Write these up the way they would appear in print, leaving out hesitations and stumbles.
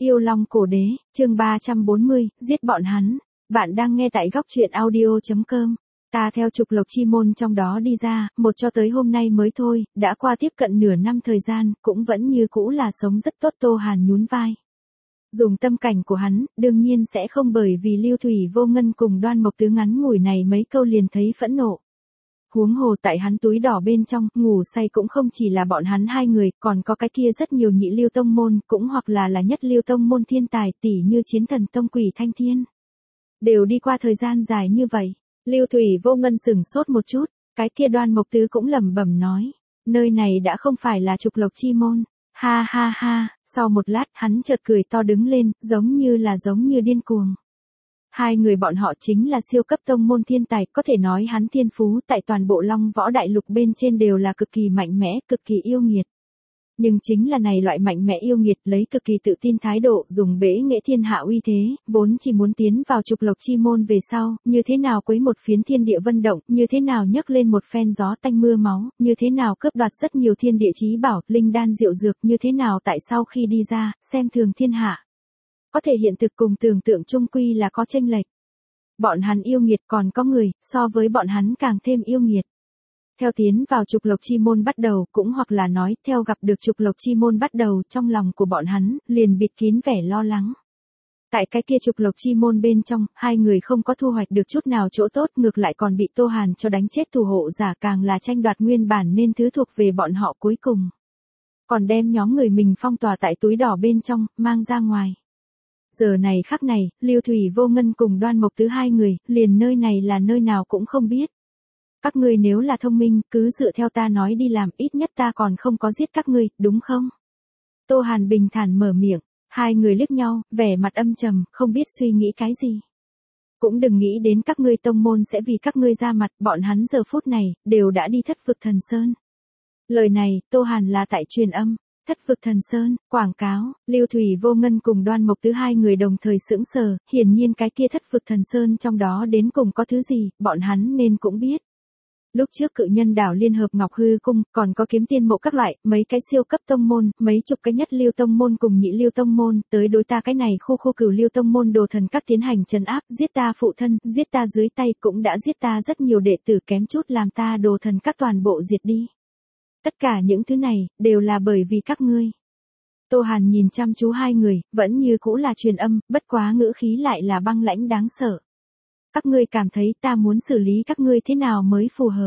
Yêu Long Cổ Đế, chương 340, giết bọn hắn. Bạn đang nghe tại góc truyện audio.com. Ta theo trục lộc chi môn trong đó đi ra, một cho tới hôm nay mới thôi, đã qua tiếp cận nửa năm thời gian, cũng vẫn như cũ là sống rất tốt. Tô Hàn nhún vai. Dùng tâm cảnh của hắn, đương nhiên sẽ không bởi vì Lưu Thủy Vô Ngân cùng Đoan Mộc Tứ ngắn ngủi này mấy câu liền thấy phẫn nộ. Huống hồ tại hắn túi đỏ bên trong, ngủ say cũng không chỉ là bọn hắn hai người, còn có cái kia rất nhiều nhị lưu tông môn, cũng hoặc là nhất lưu tông môn thiên tài, tỷ như Chiến Thần Tông Quỷ Thanh Thiên. Đều đi qua thời gian dài như vậy, Lưu Thủy Vô Ngân sửng sốt một chút, cái kia Đoan Mộc Tứ cũng lẩm bẩm nói, nơi này đã không phải là trục lộc chi môn. Ha ha ha, sau một lát hắn chợt cười to đứng lên, giống như điên cuồng. Hai người bọn họ chính là siêu cấp tông môn thiên tài, có thể nói hắn thiên phú tại toàn bộ Long Võ Đại Lục bên trên đều là cực kỳ mạnh mẽ, cực kỳ yêu nghiệt. Nhưng chính là này loại mạnh mẽ yêu nghiệt lấy cực kỳ tự tin thái độ dùng bẽ nghệ thiên hạ uy thế, vốn chỉ muốn tiến vào trục lộc chi môn về sau, như thế nào quấy một phiến thiên địa vân động, như thế nào nhấc lên một phen gió tanh mưa máu, như thế nào cướp đoạt rất nhiều thiên địa chí bảo, linh đan diệu dược, như thế nào tại sau khi đi ra, xem thường thiên hạ. Có thể hiện thực cùng tưởng tượng chung quy là có chênh lệch. Bọn hắn yêu nghiệt còn có người, so với bọn hắn càng thêm yêu nghiệt. Theo tiến vào trục lộc chi môn bắt đầu, cũng hoặc là nói, theo gặp được trục lộc chi môn bắt đầu, trong lòng của bọn hắn, liền bịt kín vẻ lo lắng. Tại cái kia trục lộc chi môn bên trong, hai người không có thu hoạch được chút nào chỗ tốt, ngược lại còn bị Tô Hàn cho đánh chết thủ hộ giả, càng là tranh đoạt nguyên bản nên thứ thuộc về bọn họ cuối cùng. Còn đem nhóm người mình phong tỏa tại túi đỏ bên trong, mang ra ngoài. Giờ này khắc này, Lưu Thủy Vô Ngân cùng Đoan Mộc Tứ hai người, liền nơi này là nơi nào cũng không biết. Các ngươi nếu là thông minh, cứ dựa theo ta nói đi làm, ít nhất ta còn không có giết các ngươi, đúng không? Tô Hàn bình thản mở miệng, hai người liếc nhau, vẻ mặt âm trầm, không biết suy nghĩ cái gì. Cũng đừng nghĩ đến các ngươi tông môn sẽ vì các ngươi ra mặt, bọn hắn giờ phút này, đều đã đi Thất Vực Thần Sơn. Lời này, Tô Hàn là tại truyền âm. Thất Vực Thần Sơn, quảng cáo, Lưu Thủy Vô Ngân cùng Đoan Mộc Tứ hai người đồng thời sững sờ, hiển nhiên cái kia Thất Vực Thần Sơn trong đó đến cùng có thứ gì, bọn hắn nên cũng biết. Lúc trước Cự Nhân Đảo Liên Hợp Ngọc Hư Cung, còn có Kiếm Tiên Mộ các loại, mấy cái siêu cấp tông môn, mấy chục cái nhất lưu tông môn cùng nhị lưu tông môn, tới đối ta cái này khu cửu lưu tông môn đồ thần các tiến hành trấn áp, giết ta phụ thân, giết ta dưới tay, cũng đã giết ta rất nhiều đệ tử, kém chút làm ta đồ thần các toàn bộ diệt đi. Tất cả những thứ này, đều là bởi vì các ngươi. Tô Hàn nhìn chăm chú hai người, vẫn như cũ là truyền âm, bất quá ngữ khí lại là băng lãnh đáng sợ. Các ngươi cảm thấy ta muốn xử lý các ngươi thế nào mới phù hợp?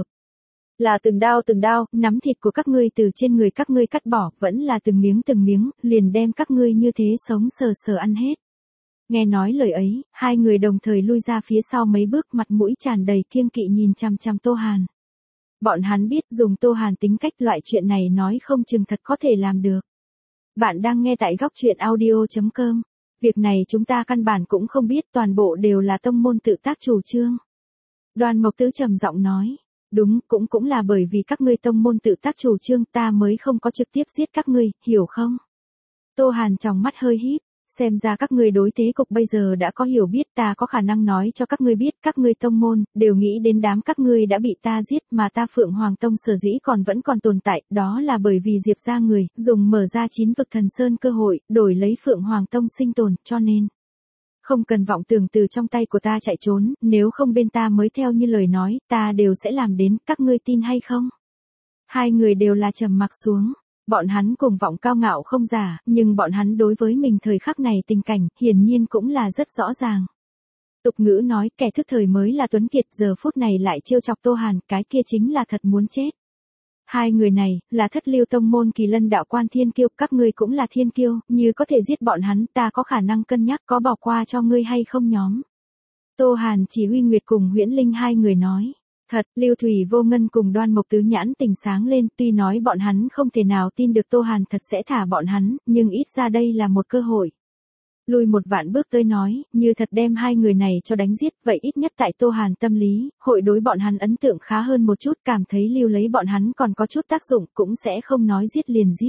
Là từng đao, nắm thịt của các ngươi từ trên người các ngươi cắt bỏ, vẫn là từng miếng, liền đem các ngươi như thế sống sờ ăn hết. Nghe nói lời ấy, hai người đồng thời lui ra phía sau mấy bước, mặt mũi tràn đầy kiêng kỵ nhìn chằm chằm Tô Hàn. Bọn hắn biết dùng Tô Hàn tính cách loại chuyện này nói không chừng thật có thể làm được. Bạn đang nghe tại góc truyện audio.com. Việc này chúng ta căn bản cũng không biết, toàn bộ đều là tông môn tự tác chủ trương. Đoan Mộc Tứ trầm giọng nói. Đúng, cũng là bởi vì các ngươi tông môn tự tác chủ trương ta mới không có trực tiếp giết các ngươi, hiểu không? Tô Hàn trong mắt hơi híp. Xem ra các ngươi đối thế cục bây giờ đã có hiểu biết, ta có khả năng nói cho các ngươi biết, các ngươi tông môn, đều nghĩ đến đám các ngươi đã bị ta giết, mà ta Phượng Hoàng Tông sở dĩ vẫn còn tồn tại, đó là bởi vì Diệp gia người, dùng mở ra 9 vực thần sơn cơ hội, đổi lấy Phượng Hoàng Tông sinh tồn, cho nên. Không cần vọng tưởng từ trong tay của ta chạy trốn, nếu không bên ta mới theo như lời nói, ta đều sẽ làm đến, các ngươi tin hay không? Hai người đều là trầm mặc xuống. Bọn hắn cùng vọng cao ngạo không giả, nhưng bọn hắn đối với mình thời khắc này tình cảnh, hiển nhiên cũng là rất rõ ràng. Tục ngữ nói, kẻ thức thời mới là tuấn kiệt, giờ phút này lại trêu chọc Tô Hàn, cái kia chính là thật muốn chết. Hai người này, là thất lưu tông môn Kỳ Lân đạo quan thiên kiêu, các ngươi cũng là thiên kiêu, như có thể giết bọn hắn, ta có khả năng cân nhắc có bỏ qua cho ngươi hay không nhóm. Tô Hàn chỉ huy Nguyệt cùng Huyễn Linh hai người nói. Thật, Lưu Thủy Vô Ngân cùng Đoan Mộc Tứ nhãn tình sáng lên, tuy nói bọn hắn không thể nào tin được Tô Hàn thật sẽ thả bọn hắn, nhưng ít ra đây là một cơ hội. Lùi một vạn bước tới nói, như thật đem hai người này cho đánh giết, vậy ít nhất tại Tô Hàn tâm lý, hội đối bọn hắn ấn tượng khá hơn một chút, cảm thấy lưu lấy bọn hắn còn có chút tác dụng, cũng sẽ không nói giết liền giết.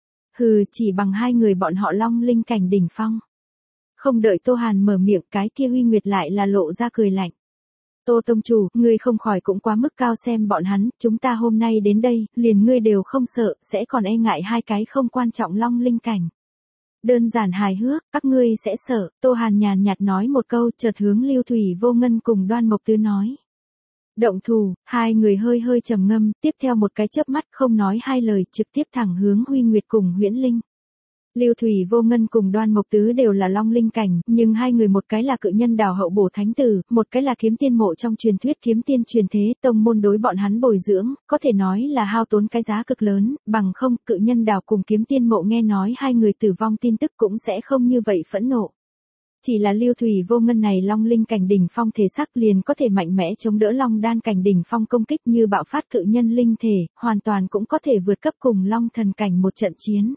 Hừ, chỉ bằng hai người bọn họ long linh cảnh đỉnh phong. Không đợi Tô Hàn mở miệng, cái kia Huy Nguyệt lại là lộ ra cười lạnh. Tô tông chủ, ngươi không khỏi cũng quá mức cao, xem bọn hắn, chúng ta hôm nay đến đây, liền ngươi đều không sợ, sẽ còn e ngại hai cái không quan trọng long linh cảnh. Đơn giản hài hước, các ngươi sẽ sợ, Tô Hàn nhàn nhạt nói một câu, chợt hướng Lưu Thủy Vô Ngân cùng Đoan Mộc Tứ nói. Động thủ, hai người hơi hơi trầm ngâm, tiếp theo một cái chớp mắt không nói hai lời, trực tiếp thẳng hướng Huy Nguyệt cùng Huyễn Linh. Lưu Thủy Vô Ngân cùng Đoan Mộc Tứ đều là long linh cảnh, nhưng hai người một cái là cự nhân đào hậu bổ thánh tử, một cái là kiếm tiên mộ trong truyền thuyết kiếm tiên truyền thế, tông môn đối bọn hắn bồi dưỡng, có thể nói là hao tốn cái giá cực lớn, bằng không cự nhân đào cùng kiếm tiên mộ nghe nói hai người tử vong tin tức cũng sẽ không như vậy phẫn nộ. Chỉ là Lưu Thủy Vô Ngân này long linh cảnh đỉnh phong thể sắc liền có thể mạnh mẽ chống đỡ long đan cảnh đỉnh phong công kích như bạo phát cự nhân linh thể, hoàn toàn cũng có thể vượt cấp cùng long thần cảnh một trận chiến.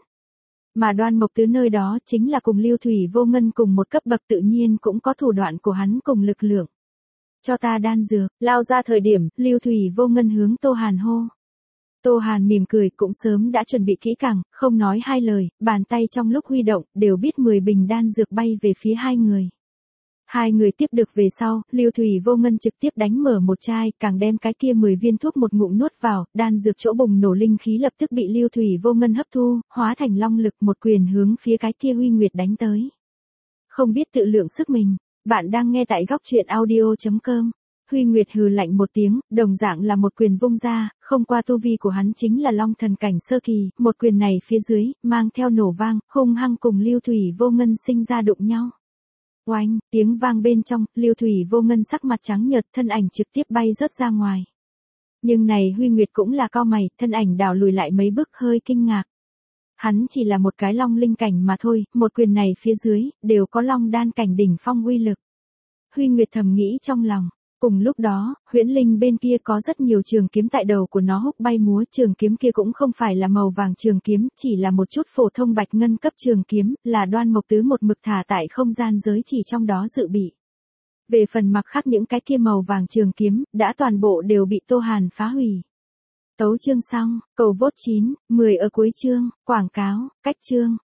Mà Đoan Mộc Tứ nơi đó chính là cùng Lưu Thủy Vô Ngân cùng một cấp bậc tự nhiên cũng có thủ đoạn của hắn cùng lực lượng. Cho ta đan dược, lao ra thời điểm, Lưu Thủy Vô Ngân hướng Tô Hàn hô. Tô Hàn mỉm cười cũng sớm đã chuẩn bị kỹ càng, không nói hai lời, bàn tay trong lúc huy động, đều biết 10 bình đan dược bay về phía hai người. Hai người tiếp được về sau, Lưu Thủy Vô Ngân trực tiếp đánh mở một chai, càng đem cái kia 10 viên thuốc một ngụm nuốt vào, đan dược chỗ bùng nổ linh khí lập tức bị Lưu Thủy Vô Ngân hấp thu, hóa thành long lực một quyền hướng phía cái kia Huy Nguyệt đánh tới. Không biết tự lượng sức mình, bạn đang nghe tại góc truyện audio.com. Huy Nguyệt hừ lạnh một tiếng, đồng dạng là một quyền vung ra, không qua tu vi của hắn chính là long thần cảnh sơ kỳ, một quyền này phía dưới, mang theo nổ vang, hung hăng cùng Lưu Thủy Vô Ngân sinh ra đụng nhau. Oanh, tiếng vang bên trong, Lưu Thủy Vô Ngân sắc mặt trắng nhợt, thân ảnh trực tiếp bay rớt ra ngoài. Nhưng này Huy Nguyệt cũng là cau mày, thân ảnh đảo lùi lại mấy bước hơi kinh ngạc. Hắn chỉ là một cái long linh cảnh mà thôi, một quyền này phía dưới, đều có long đan cảnh đỉnh phong uy lực. Huy Nguyệt thầm nghĩ trong lòng. Cùng lúc đó, Huyễn Linh bên kia có rất nhiều trường kiếm tại đầu của nó húc bay múa, trường kiếm kia cũng không phải là màu vàng trường kiếm, chỉ là một chút phổ thông bạch ngân cấp trường kiếm, là Đoan Mộc Tứ một mực thả tại không gian giới chỉ trong đó dự bị. Về phần mặc khác những cái kia màu vàng trường kiếm, đã toàn bộ đều bị Tô Hàn phá hủy. Tấu chương xong, cầu vote 9, 10 ở cuối chương, quảng cáo, cách chương.